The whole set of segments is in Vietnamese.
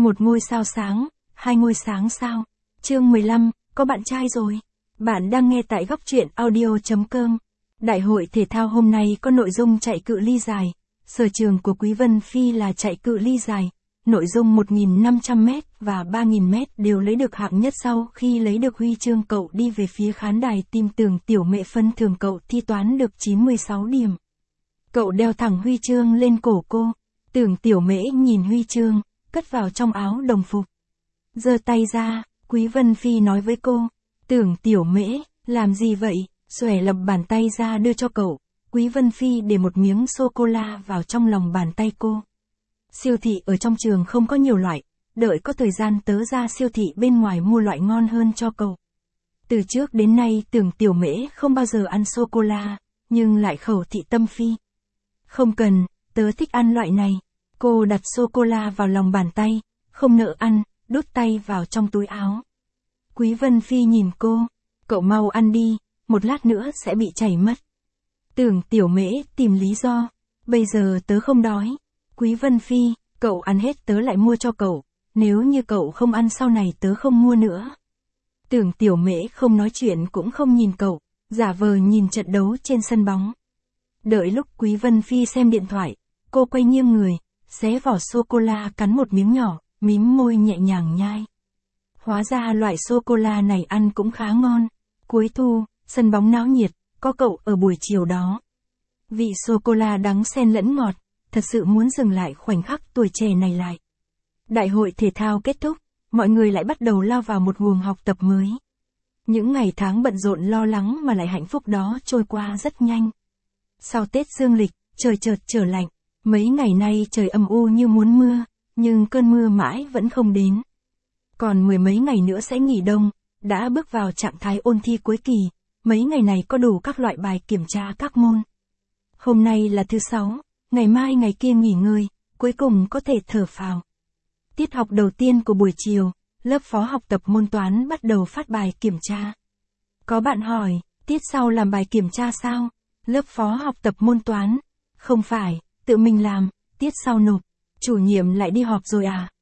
Một ngôi sao sáng, hai ngôi sáng sao. Chương 15, có bạn trai rồi. Bạn đang nghe tại góc truyện audio.com. Đại hội thể thao hôm nay có nội dung chạy cự ly dài. Sở trường của Quý Vân Phi là chạy cự ly dài. Nội dung 1.500m và 3.000m đều lấy được hạng nhất sau khi lấy được huy chương. Cậu đi về phía khán đài tìm Tưởng Tiểu Mễ phân thưởng. Cậu thi toán được 96 điểm. Cậu đeo thẳng huy chương lên cổ cô. Tưởng Tiểu Mễ nhìn huy chương, cất vào trong áo đồng phục. Giơ tay ra, Quý Vân Phi nói với cô. Tưởng Tiểu Mễ, làm gì vậy? Xòe lập bàn tay ra đưa cho cậu. Quý Vân Phi để một miếng sô-cô-la vào trong lòng bàn tay cô. Siêu thị ở trong trường không có nhiều loại, đợi có thời gian tớ ra siêu thị bên ngoài mua loại ngon hơn cho cậu. Từ trước đến nay Tưởng Tiểu Mễ không bao giờ ăn sô-cô-la, nhưng lại khẩu thị tâm phi. Không cần, tớ thích ăn loại này. Cô đặt sô-cô-la vào lòng bàn tay, không nỡ ăn, đút tay vào trong túi áo. Quý Vân Phi nhìn cô, cậu mau ăn đi, một lát nữa sẽ bị chảy mất. Tưởng Tiểu Mễ tìm lý do, bây giờ tớ không đói. Quý Vân Phi, cậu ăn hết tớ lại mua cho cậu, nếu như cậu không ăn sau này tớ không mua nữa. Tưởng Tiểu Mễ không nói chuyện cũng không nhìn cậu, giả vờ nhìn trận đấu trên sân bóng. Đợi lúc Quý Vân Phi xem điện thoại, cô quay nghiêng người, xé vỏ sô-cô-la cắn một miếng nhỏ, mím môi nhẹ nhàng nhai. Hóa ra loại sô-cô-la này ăn cũng khá ngon. Cuối thu, sân bóng náo nhiệt, có cậu ở buổi chiều đó. Vị sô-cô-la đắng xen lẫn ngọt, thật sự muốn dừng lại khoảnh khắc tuổi trẻ này lại. Đại hội thể thao kết thúc, mọi người lại bắt đầu lao vào một guồng học tập mới. Những ngày tháng bận rộn lo lắng mà lại hạnh phúc đó trôi qua rất nhanh. Sau Tết dương lịch, trời chợt trở lạnh. Mấy ngày nay trời âm u như muốn mưa, nhưng cơn mưa mãi vẫn không đến. Còn mười mấy ngày nữa sẽ nghỉ đông, đã bước vào trạng thái ôn thi cuối kỳ, mấy ngày này có đủ các loại bài kiểm tra các môn. Hôm nay là thứ 6, ngày mai ngày kia nghỉ ngơi, cuối cùng có thể thở phào. Tiết học đầu tiên của buổi chiều, lớp phó học tập môn toán bắt đầu phát bài kiểm tra. Có bạn hỏi, tiết sau làm bài kiểm tra sao? Lớp phó học tập môn toán. Không phải, tự mình làm, tiết sau nộp. Chủ nhiệm lại đi họp rồi à?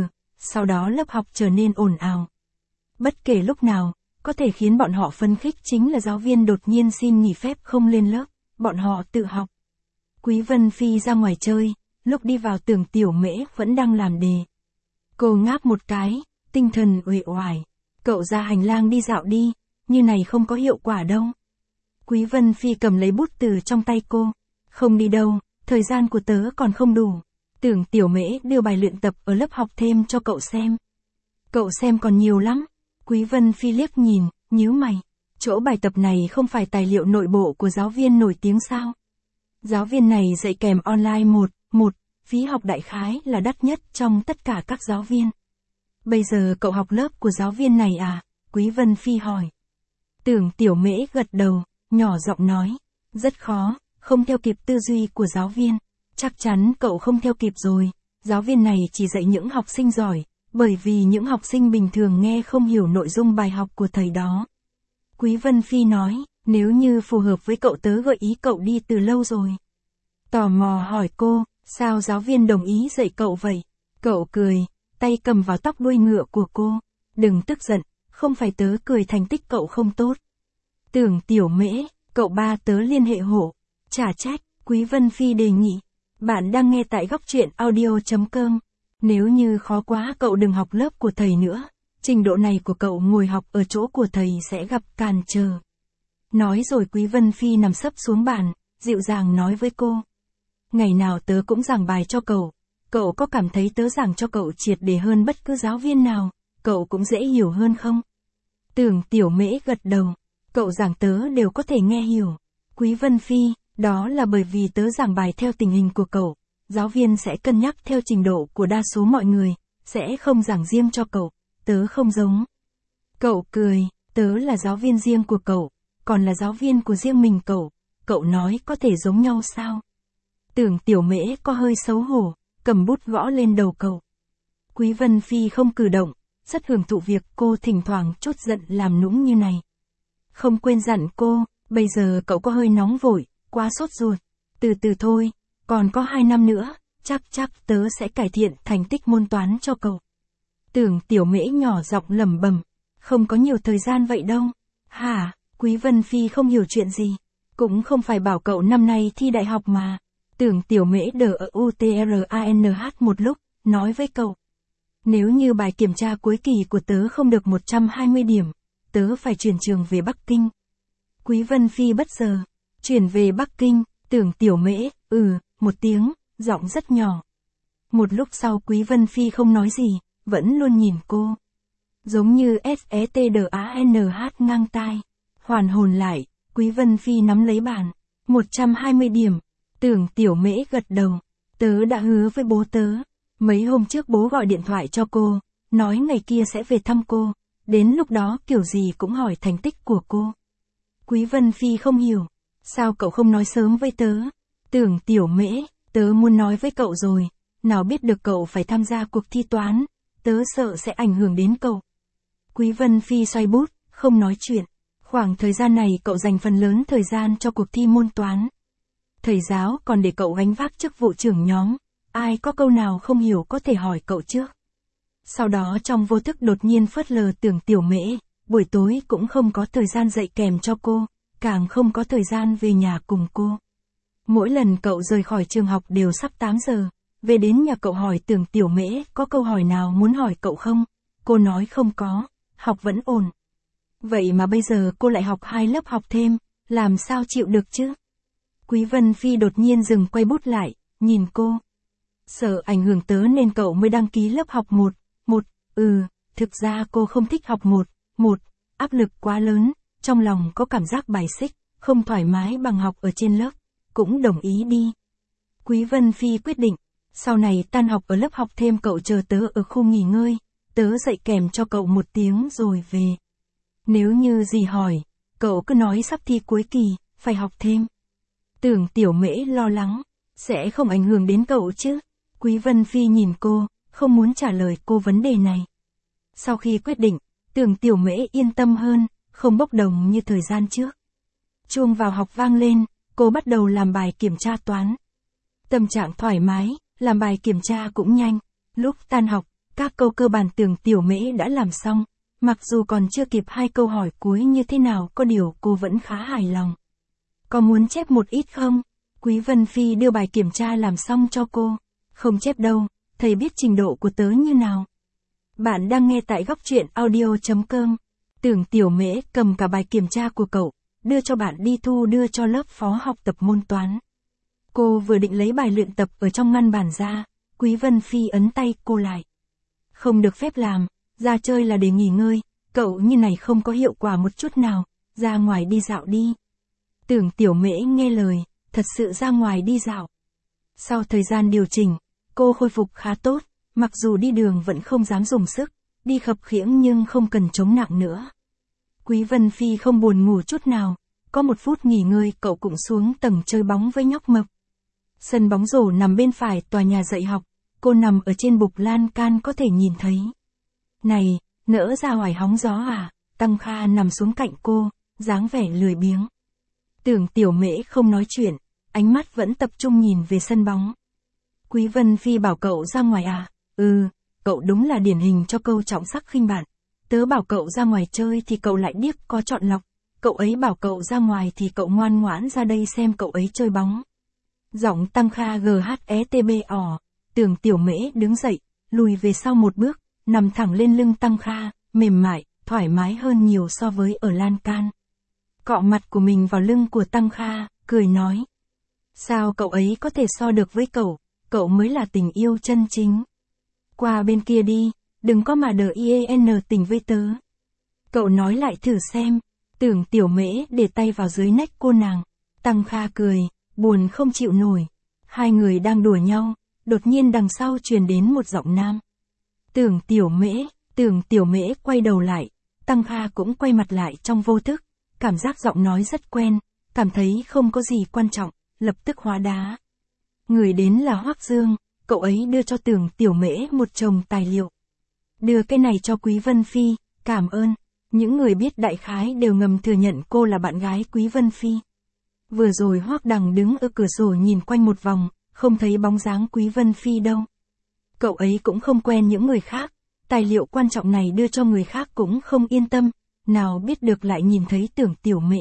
Sau đó lớp học trở nên ồn ào. Bất kể lúc nào, có thể khiến bọn họ phấn khích chính là giáo viên đột nhiên xin nghỉ phép không lên lớp, bọn họ tự học. Quý Vân Phi ra ngoài chơi, lúc đi vào Tưởng Tiểu Mễ vẫn đang làm đề. Cô ngáp một cái, tinh thần uể oải. Cậu ra hành lang đi dạo đi, như này không có hiệu quả đâu. Quý Vân Phi cầm lấy bút từ trong tay cô. Không đi đâu, thời gian của tớ còn không đủ. Tưởng Tiểu Mễ đưa bài luyện tập ở lớp học thêm cho cậu xem. Cậu xem còn nhiều lắm. Quý Vân Phi liếc nhìn, nhíu mày. Chỗ bài tập này không phải tài liệu nội bộ của giáo viên nổi tiếng sao? Giáo viên này dạy kèm online một, phí học đại khái là đắt nhất trong tất cả các giáo viên. Bây giờ cậu học lớp của giáo viên này à? Quý Vân Phi hỏi. Tưởng Tiểu Mễ gật đầu, nhỏ giọng nói. Rất khó, không theo kịp tư duy của giáo viên. Chắc chắn cậu không theo kịp rồi. Giáo viên này chỉ dạy những học sinh giỏi, bởi vì những học sinh bình thường nghe không hiểu nội dung bài học của thầy đó. Quý Vân Phi nói, nếu như phù hợp với cậu tớ gợi ý cậu đi từ lâu rồi. Tò mò hỏi cô, sao giáo viên đồng ý dạy cậu vậy? Cậu cười, tay cầm vào tóc đuôi ngựa của cô. Đừng tức giận, không phải tớ cười thành tích cậu không tốt. Tưởng Tiểu Mễ, cậu ba tớ liên hệ hộ. Chả trách, Quý Vân Phi đề nghị. Bạn đang nghe tại góc truyện audio.com. Nếu như khó quá cậu đừng học lớp của thầy nữa. Trình độ này của cậu ngồi học ở chỗ của thầy sẽ gặp cản trở. Nói rồi Quý Vân Phi nằm sấp xuống bàn, dịu dàng nói với cô. Ngày nào tớ cũng giảng bài cho cậu. Cậu có cảm thấy tớ giảng cho cậu triệt để hơn bất cứ giáo viên nào, cậu cũng dễ hiểu hơn không? Tưởng Tiểu Mễ gật đầu. Cậu giảng tớ đều có thể nghe hiểu. Quý Vân Phi, đó là bởi vì tớ giảng bài theo tình hình của cậu. Giáo viên sẽ cân nhắc theo trình độ của đa số mọi người, sẽ không giảng riêng cho cậu. Tớ không giống. Cậu cười, tớ là giáo viên riêng của cậu, còn là giáo viên của riêng mình cậu. Cậu nói có thể giống nhau sao? Tưởng Tiểu Mễ có hơi xấu hổ, cầm bút gõ lên đầu cậu. Quý Vân Phi không cử động, rất hưởng thụ việc cô thỉnh thoảng chút giận làm nũng như này. Không quên dặn cô, bây giờ cậu có hơi nóng vội, quá sốt ruột. Từ từ thôi, còn có 2 năm nữa, chắc tớ sẽ cải thiện thành tích môn toán cho cậu. Tưởng Tiểu Mễ nhỏ giọng lẩm bẩm, không có nhiều thời gian vậy đâu. Hả, Quý Vân Phi không hiểu chuyện gì. Cũng không phải bảo cậu năm nay thi đại học mà. Tưởng Tiểu Mễ đờ ở UTRANH một lúc, nói với cậu. Nếu như bài kiểm tra cuối kỳ của tớ không được 120 điểm, tớ phải chuyển trường về Bắc Kinh. Quý Vân Phi bất ngờ, chuyển về Bắc Kinh, Tưởng Tiểu Mễ, một tiếng, giọng rất nhỏ. Một lúc sau Quý Vân Phi không nói gì, vẫn luôn nhìn cô. Giống như SETDANH ngang tai. Hoàn hồn lại, Quý Vân Phi nắm lấy bàn. 120 điểm. Tưởng Tiểu Mễ gật đầu. Tớ đã hứa với bố tớ. Mấy hôm trước bố gọi điện thoại cho cô, nói ngày kia sẽ về thăm cô. Đến lúc đó kiểu gì cũng hỏi thành tích của cô. Quý Vân Phi không hiểu. Sao cậu không nói sớm với tớ? Tưởng Tiểu Mễ, tớ muốn nói với cậu rồi. Nào biết được cậu phải tham gia cuộc thi toán. Tớ sợ sẽ ảnh hưởng đến cậu. Quý Vân Phi xoay bút, không nói chuyện. Khoảng thời gian này cậu dành phần lớn thời gian cho cuộc thi môn toán. Thầy giáo còn để cậu gánh vác chức vụ trưởng nhóm. Ai có câu nào không hiểu có thể hỏi cậu trước. Sau đó trong vô thức đột nhiên phớt lờ Tưởng Tiểu Mễ. Buổi tối cũng không có thời gian dạy kèm cho cô. Càng không có thời gian về nhà cùng cô. Mỗi lần cậu rời khỏi trường học đều sắp 8 giờ. Về đến nhà cậu hỏi Tưởng Tiểu Mễ có câu hỏi nào muốn hỏi cậu không? Cô nói không có, học vẫn ổn. Vậy mà bây giờ cô lại học 2 lớp học thêm, làm sao chịu được chứ? Quý Vân Phi đột nhiên dừng quay bút lại, nhìn cô. Sợ ảnh hưởng tớ nên cậu mới đăng ký lớp học 1. Thực ra cô không thích học 1. Áp lực quá lớn, trong lòng có cảm giác bài xích, không thoải mái bằng học ở trên lớp, cũng đồng ý đi. Quý Vân Phi quyết định, sau này tan học ở lớp học thêm cậu chờ tớ ở khu nghỉ ngơi, tớ dạy kèm cho cậu 1 tiếng rồi về. Nếu như gì hỏi, cậu cứ nói sắp thi cuối kỳ, phải học thêm. Tưởng Tiểu Mễ lo lắng, sẽ không ảnh hưởng đến cậu chứ? Quý Vân Phi nhìn cô, không muốn trả lời cô vấn đề này. Sau khi quyết định, Tưởng Tiểu Mễ yên tâm hơn, không bốc đồng như thời gian trước. Chuông vào học vang lên, cô bắt đầu làm bài kiểm tra toán. Tâm trạng thoải mái, làm bài kiểm tra cũng nhanh. Lúc tan học, các câu cơ bản Tưởng Tiểu Mễ đã làm xong. Mặc dù còn chưa kịp 2 câu hỏi cuối như thế nào có điều cô vẫn khá hài lòng. Có muốn chép một ít không? Quý Vân Phi đưa bài kiểm tra làm xong cho cô. Không chép đâu, thầy biết trình độ của tớ như nào. Bạn đang nghe tại góc truyện audio.com. Tưởng Tiểu Mễ cầm cả bài kiểm tra của cậu, đưa cho bạn đi thu đưa cho lớp phó học tập môn toán. Cô vừa định lấy bài luyện tập ở trong ngăn bàn ra, Quý Vân Phi ấn tay cô lại. Không được phép làm, ra chơi là để nghỉ ngơi, cậu như này không có hiệu quả một chút nào, ra ngoài đi dạo đi. Tưởng Tiểu Mễ nghe lời, thật sự ra ngoài đi dạo. Sau thời gian điều chỉnh, cô khôi phục khá tốt, mặc dù đi đường vẫn không dám dùng sức, đi khập khiễng nhưng không cần chống nặng nữa. Quý Vân Phi không buồn ngủ chút nào, có 1 phút nghỉ ngơi cậu cũng xuống tầng chơi bóng với nhóc mập. Sân bóng rổ nằm bên phải tòa nhà dạy học, cô nằm ở trên bục lan can có thể nhìn thấy. Này, nỡ ra ngoài hóng gió à? Tăng Kha nằm xuống cạnh cô, dáng vẻ lười biếng. Tưởng Tiểu Mễ không nói chuyện, ánh mắt vẫn tập trung nhìn về sân bóng. Quý Vân Phi bảo cậu ra ngoài à? Cậu đúng là điển hình cho câu trọng sắc khinh bạn. Tớ bảo cậu ra ngoài chơi thì cậu lại điếc có chọn lọc. Cậu ấy bảo cậu ra ngoài thì cậu ngoan ngoãn ra đây xem cậu ấy chơi bóng. Giọng Tăng Kha GHETBO. Tưởng Tiểu Mễ đứng dậy, lùi về sau 1 bước, nằm thẳng lên lưng Tăng Kha, mềm mại, thoải mái hơn nhiều so với ở lan can. Cọ mặt của mình vào lưng của Tăng Kha, cười nói. Sao cậu ấy có thể so được với cậu mới là tình yêu chân chính. Qua bên kia đi, đừng có mà đờ IEN tình với tớ. Cậu nói lại thử xem. Tưởng Tiểu Mễ để tay vào dưới nách cô nàng. Tăng Kha cười, buồn không chịu nổi. 2 người đang đùa nhau, đột nhiên đằng sau truyền đến một giọng nam. Tưởng Tiểu Mễ quay đầu lại, Tăng Kha cũng quay mặt lại trong vô thức, cảm giác giọng nói rất quen, cảm thấy không có gì quan trọng, lập tức hóa đá. Người đến là Hoắc Dương, cậu ấy đưa cho Tưởng Tiểu Mễ một chồng tài liệu. Đưa cái này cho Quý Vân Phi, cảm ơn. Những người biết đại khái đều ngầm thừa nhận cô là bạn gái Quý Vân Phi. Vừa rồi Hoắc Đằng đứng ở cửa sổ nhìn quanh một vòng, không thấy bóng dáng Quý Vân Phi đâu. Cậu ấy cũng không quen những người khác, tài liệu quan trọng này đưa cho người khác cũng không yên tâm, nào biết được lại nhìn thấy Tưởng Tiểu Mễ.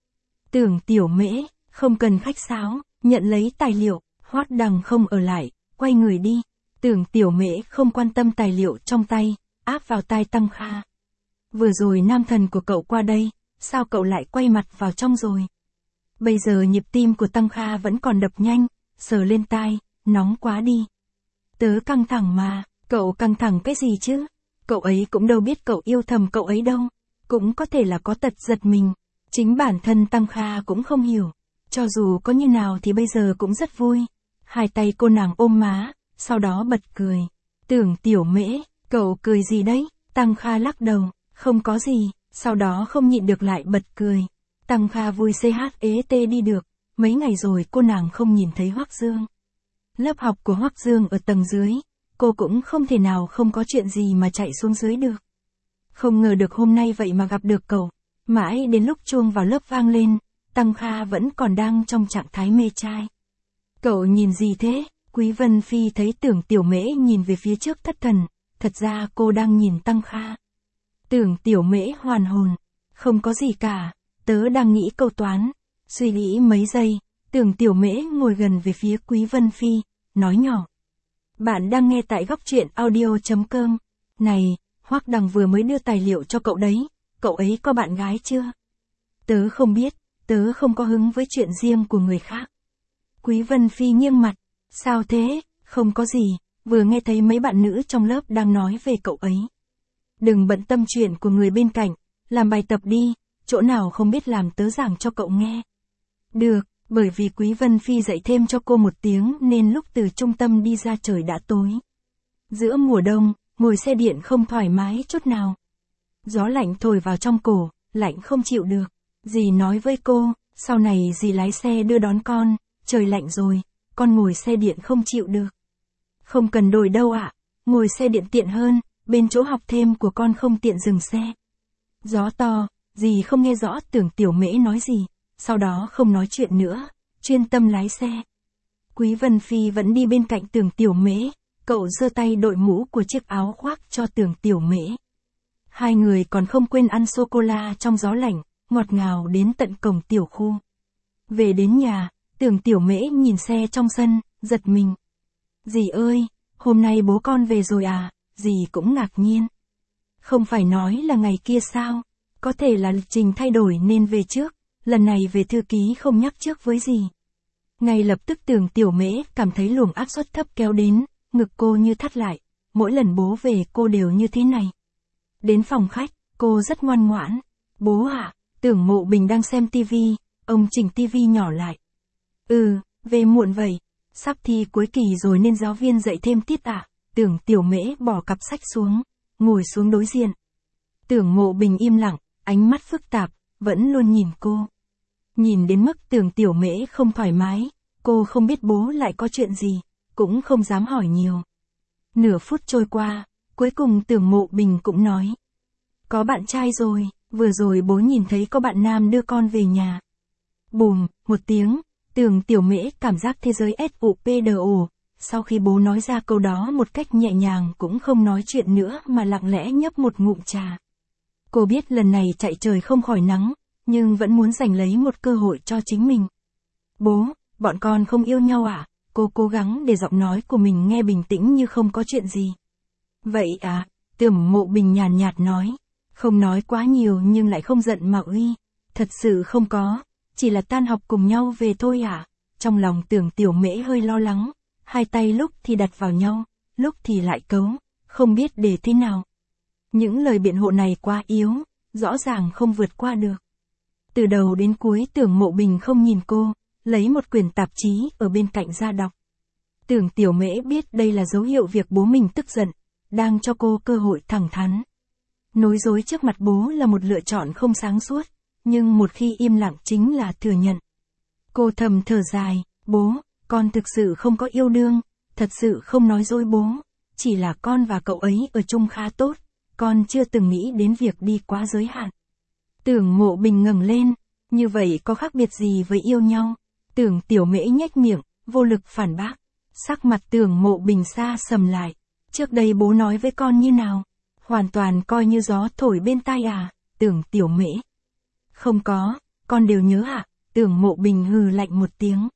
Tưởng Tiểu Mễ, không cần khách sáo, nhận lấy tài liệu, Hoắc Đằng không ở lại, quay người đi. Tưởng Tiểu Mễ không quan tâm tài liệu trong tay, áp vào tai Tăng Kha. Vừa rồi nam thần của cậu qua đây, sao cậu lại quay mặt vào trong rồi? Bây giờ nhịp tim của Tăng Kha vẫn còn đập nhanh, sờ lên tai, nóng quá đi. Tớ căng thẳng mà, cậu căng thẳng cái gì chứ? Cậu ấy cũng đâu biết cậu yêu thầm cậu ấy đâu, cũng có thể là có tật giật mình. Chính bản thân Tăng Kha cũng không hiểu, cho dù có như nào thì bây giờ cũng rất vui. Hai tay cô nàng ôm má, sau đó bật cười. Tưởng Tiểu Mễ, cậu cười gì đấy? Tăng Kha lắc đầu, không có gì, sau đó không nhịn được lại bật cười. Tăng Kha vui CHET đi được, mấy ngày rồi cô nàng không nhìn thấy Hoắc Dương. Lớp học của Hoắc Dương ở tầng dưới, cô cũng không thể nào không có chuyện gì mà chạy xuống dưới được. Không ngờ được hôm nay vậy mà gặp được cậu, mãi đến lúc chuông vào lớp vang lên, Tăng Kha vẫn còn đang trong trạng thái mê trai. Cậu nhìn gì thế? Quý Vân Phi thấy Tưởng Tiểu Mễ nhìn về phía trước thất thần, thật ra cô đang nhìn Tăng Kha. Tưởng Tiểu Mễ hoàn hồn, không có gì cả, tớ đang nghĩ câu toán. Suy nghĩ mấy giây, Tưởng Tiểu Mễ ngồi gần về phía Quý Vân Phi, nói nhỏ. Bạn đang nghe tại góc truyện audio.com. Này, Hoắc Đằng vừa mới đưa tài liệu cho cậu đấy, cậu ấy có bạn gái chưa? Tớ không biết, tớ không có hứng với chuyện riêng của người khác. Quý Vân Phi nghiêng mặt, sao thế, không có gì, vừa nghe thấy mấy bạn nữ trong lớp đang nói về cậu ấy. Đừng bận tâm chuyện của người bên cạnh, làm bài tập đi, chỗ nào không biết làm tớ giảng cho cậu nghe. Được, bởi vì Quý Vân Phi dạy thêm cho cô một tiếng nên lúc từ trung tâm đi ra trời đã tối. Giữa mùa đông, ngồi xe điện không thoải mái chút nào. Gió lạnh thổi vào trong cổ, lạnh không chịu được. Dì nói với cô, sau này dì lái xe đưa đón con, trời lạnh rồi, con ngồi xe điện không chịu được. Không cần đổi đâu ạ, ngồi xe điện tiện hơn, bên chỗ học thêm của con không tiện dừng xe. Gió to, dì không nghe rõ Tưởng Tiểu Mễ nói gì, sau đó không nói chuyện nữa, chuyên tâm lái xe. Quý Vân Phi vẫn đi bên cạnh Tưởng Tiểu Mễ, cậu giơ tay đội mũ của chiếc áo khoác cho Tưởng Tiểu Mễ. Hai người còn không quên ăn sô-cô-la trong gió lạnh, ngọt ngào đến tận cổng tiểu khu. Về đến nhà, Tưởng Tiểu Mễ nhìn xe trong sân, giật mình. Dì ơi, hôm nay bố con về rồi à? Dì cũng ngạc nhiên. Không phải nói là ngày kia sao? Có thể là lịch trình thay đổi nên về trước, lần này về thư ký không nhắc trước với dì. Ngay lập tức Tưởng Tiểu Mễ cảm thấy luồng áp suất thấp kéo đến, ngực cô như thắt lại. Mỗi lần bố về cô đều như thế này. Đến phòng khách, cô rất ngoan ngoãn. Bố ạ, Tưởng Mộ Bình đang xem tivi, ông chỉnh tivi nhỏ lại. Về muộn vậy. Sắp thi cuối kỳ rồi nên giáo viên dạy thêm tiết ạ. Tưởng Tiểu Mễ bỏ cặp sách xuống, ngồi xuống đối diện. Tưởng Mộ Bình im lặng, ánh mắt phức tạp, vẫn luôn nhìn cô. Nhìn đến mức Tưởng Tiểu Mễ không thoải mái, cô không biết bố lại có chuyện gì, cũng không dám hỏi nhiều. Nửa phút trôi qua, cuối cùng Tưởng Mộ Bình cũng nói. Có bạn trai rồi, vừa rồi bố nhìn thấy có bạn nam đưa con về nhà. Bùm, một tiếng, Tưởng Tiểu Mễ cảm giác thế giới SUPDO. Sau khi bố nói ra câu đó một cách nhẹ nhàng cũng không nói chuyện nữa mà lặng lẽ nhấp một ngụm trà. Cô biết lần này chạy trời không khỏi nắng, nhưng vẫn muốn giành lấy một cơ hội cho chính mình. Bố, bọn con không yêu nhau à? Cô cố gắng để giọng nói của mình nghe bình tĩnh như không có chuyện gì. Vậy à? Tưởng Mộ Bình nhàn nhạt nói. Không nói quá nhiều nhưng lại không giận mà uy. Thật sự không có, chỉ là tan học cùng nhau về thôi à? Trong lòng Tưởng Tiểu Mễ hơi lo lắng, hai tay lúc thì đặt vào nhau, lúc thì lại cấu, không biết để thế nào. Những lời biện hộ này quá yếu, rõ ràng không vượt qua được. Từ đầu đến cuối Tưởng Mộ Bình không nhìn cô, lấy một quyển tạp chí ở bên cạnh ra đọc. Tưởng Tiểu Mễ biết đây là dấu hiệu việc bố mình tức giận, đang cho cô cơ hội thẳng thắn. Nói dối trước mặt bố là một lựa chọn không sáng suốt, nhưng một khi im lặng chính là thừa nhận. Cô thầm thở dài, bố, con thực sự không có yêu đương, thật sự không nói dối bố, chỉ là con và cậu ấy ở chung khá tốt, con chưa từng nghĩ đến việc đi quá giới hạn. Tưởng Mộ Bình ngẩng lên, như vậy có khác biệt gì với yêu nhau? Tưởng Tiểu Mễ nhếch miệng, vô lực phản bác. Sắc mặt Tưởng Mộ Bình xa sầm lại. Trước đây bố nói với con như nào? Hoàn toàn coi như gió thổi bên tai à, Tưởng Tiểu Mễ. Không có, con đều nhớ ạ, Tưởng Mộ Bình hừ lạnh một tiếng.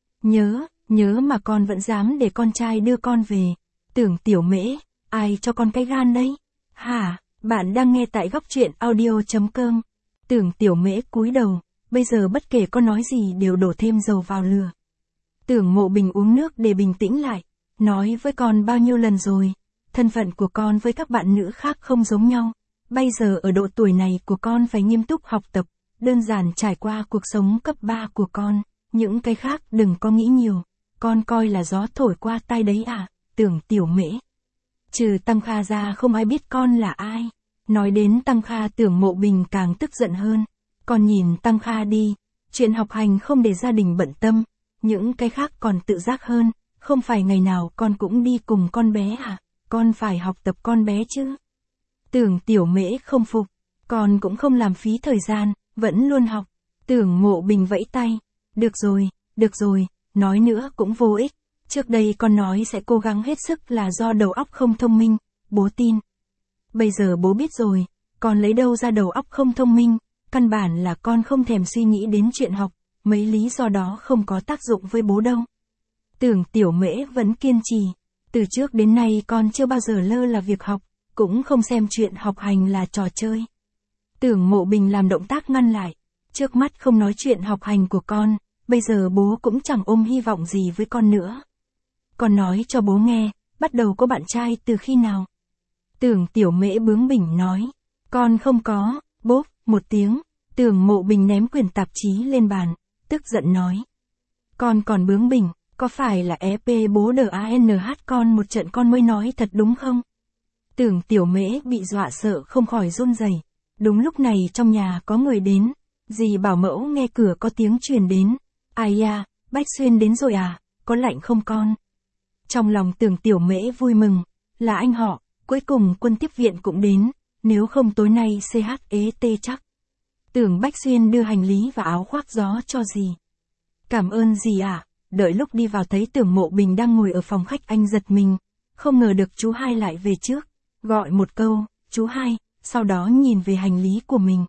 Nhớ mà con vẫn dám để con trai đưa con về. Tưởng Tiểu Mễ, ai cho con cái gan đấy? Hả, bạn đang nghe tại góc truyện audio.com. Tưởng Tiểu Mễ cúi đầu, bây giờ bất kể con nói gì đều đổ thêm dầu vào lửa. Tưởng Mộ Bình uống nước để bình tĩnh lại, nói với con bao nhiêu lần rồi, thân phận của con với các bạn nữ khác không giống nhau. Bây giờ ở độ tuổi này của con phải nghiêm túc học tập, đơn giản trải qua cuộc sống cấp 3 của con, những cái khác đừng có nghĩ nhiều, con coi là gió thổi qua tai đấy à, Tưởng Tiểu Mễ. Trừ Tăng Kha ra không ai biết con là ai. Nói đến Tăng Kha, Tưởng Mộ Bình càng tức giận hơn. Con nhìn Tăng Kha đi, chuyện học hành không để gia đình bận tâm, những cái khác còn tự giác hơn, không phải ngày nào con cũng đi cùng con bé à, con phải học tập con bé chứ. Tưởng Tiểu Mễ không phục, con cũng không làm phí thời gian, vẫn luôn học. Tưởng Mộ Bình vẫy tay, được rồi, nói nữa cũng vô ích. Trước đây con nói sẽ cố gắng hết sức là do đầu óc không thông minh, bố tin. Bây giờ bố biết rồi, con lấy đâu ra đầu óc không thông minh, căn bản là con không thèm suy nghĩ đến chuyện học, mấy lý do đó không có tác dụng với bố đâu. Tưởng Tiểu Mễ vẫn kiên trì, từ trước đến nay con chưa bao giờ lơ là việc học, cũng không xem chuyện học hành là trò chơi. Tưởng Mộ Bình làm động tác ngăn lại, trước mắt không nói chuyện học hành của con, bây giờ bố cũng chẳng ôm hy vọng gì với con nữa. Con nói cho bố nghe, bắt đầu có bạn trai từ khi nào? Tưởng Tiểu Mễ bướng bỉnh nói, con không có, bốp, một tiếng, Tưởng Mộ Bình ném quyển tạp chí lên bàn, tức giận nói. Con còn bướng bỉnh, có phải là EP bố DANH con một trận con mới nói thật đúng không? Tưởng Tiểu Mễ bị dọa sợ không khỏi run rẩy. Đúng lúc này trong nhà có người đến, dì bảo mẫu nghe cửa có tiếng truyền đến. Ai da, Bách Xuyên đến rồi à, có lạnh không con? Trong lòng Tưởng Tiểu Mễ vui mừng, là anh họ, cuối cùng quân tiếp viện cũng đến, nếu không tối nay CHET chắc. Tưởng Bách Xuyên đưa hành lý và áo khoác gió cho dì. Cảm ơn dì ạ. Đợi lúc đi vào thấy Tưởng Mộ Bình đang ngồi ở phòng khách, anh giật mình, không ngờ được chú hai lại về trước, gọi một câu, chú hai, sau đó nhìn về hành lý của mình.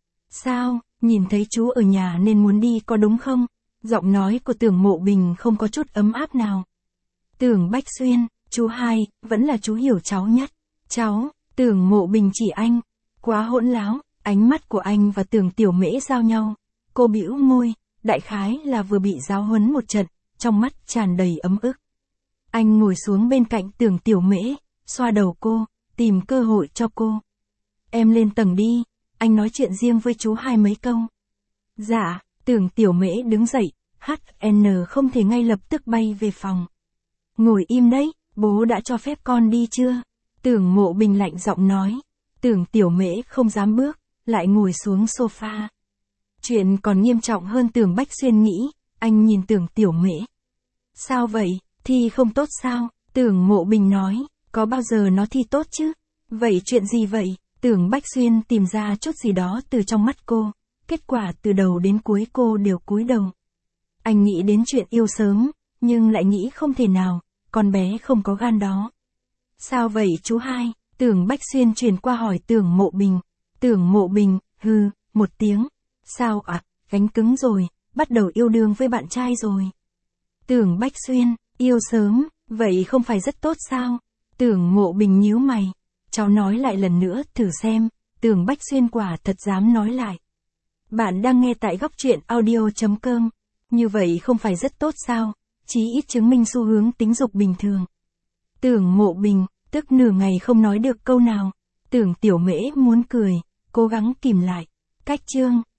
Sao, nhìn thấy chú ở nhà nên muốn đi có đúng không? Giọng nói của Tưởng Mộ Bình không có chút ấm áp nào. Tưởng Bách Xuyên, chú hai, vẫn là chú hiểu cháu nhất. Cháu, Tưởng Mộ Bình chỉ anh, quá hỗn láo, ánh mắt của anh và Tưởng Tiểu Mễ giao nhau. Cô bĩu môi, đại khái là vừa bị giáo huấn một trận, trong mắt tràn đầy ấm ức. Anh ngồi xuống bên cạnh Tưởng Tiểu Mễ, xoa đầu cô, tìm cơ hội cho cô. Em lên tầng đi, anh nói chuyện riêng với chú hai mấy câu. Dạ, Tưởng Tiểu Mễ đứng dậy, HN không thể ngay lập tức bay về phòng. Ngồi im đấy, bố đã cho phép con đi chưa? Tưởng Mộ Bình lạnh giọng nói. Tưởng Tiểu Mễ không dám bước, lại ngồi xuống sofa. Chuyện còn nghiêm trọng hơn Tưởng Bách Xuyên nghĩ, anh nhìn Tưởng Tiểu Mễ. Sao vậy, thi không tốt sao? Tưởng Mộ Bình nói, có bao giờ nó thi tốt chứ? Vậy chuyện gì vậy? Tưởng Bách Xuyên tìm ra chút gì đó từ trong mắt cô, kết quả từ đầu đến cuối cô đều cúi đầu. Anh nghĩ đến chuyện yêu sớm, nhưng lại nghĩ không thể nào, con bé không có gan đó. Sao vậy chú hai? Tưởng Bách Xuyên chuyển qua hỏi Tưởng Mộ Bình. Tưởng Mộ Bình, hừ, một tiếng. Sao ạ, gánh cứng rồi, bắt đầu yêu đương với bạn trai rồi. Tưởng Bách Xuyên, yêu sớm, vậy không phải rất tốt sao? Tưởng Mộ Bình nhíu mày. Cháu nói lại lần nữa thử xem, Tưởng Bách Xuyên quả thật dám nói lại. Bạn đang nghe tại góc truyện audio.com. Như vậy không phải rất tốt sao? Chí ít chứng minh xu hướng tính dục bình thường. Tưởng Mộ Bình, tức nửa ngày không nói được câu nào. Tưởng Tiểu Mễ muốn cười, cố gắng kìm lại. Cách chương.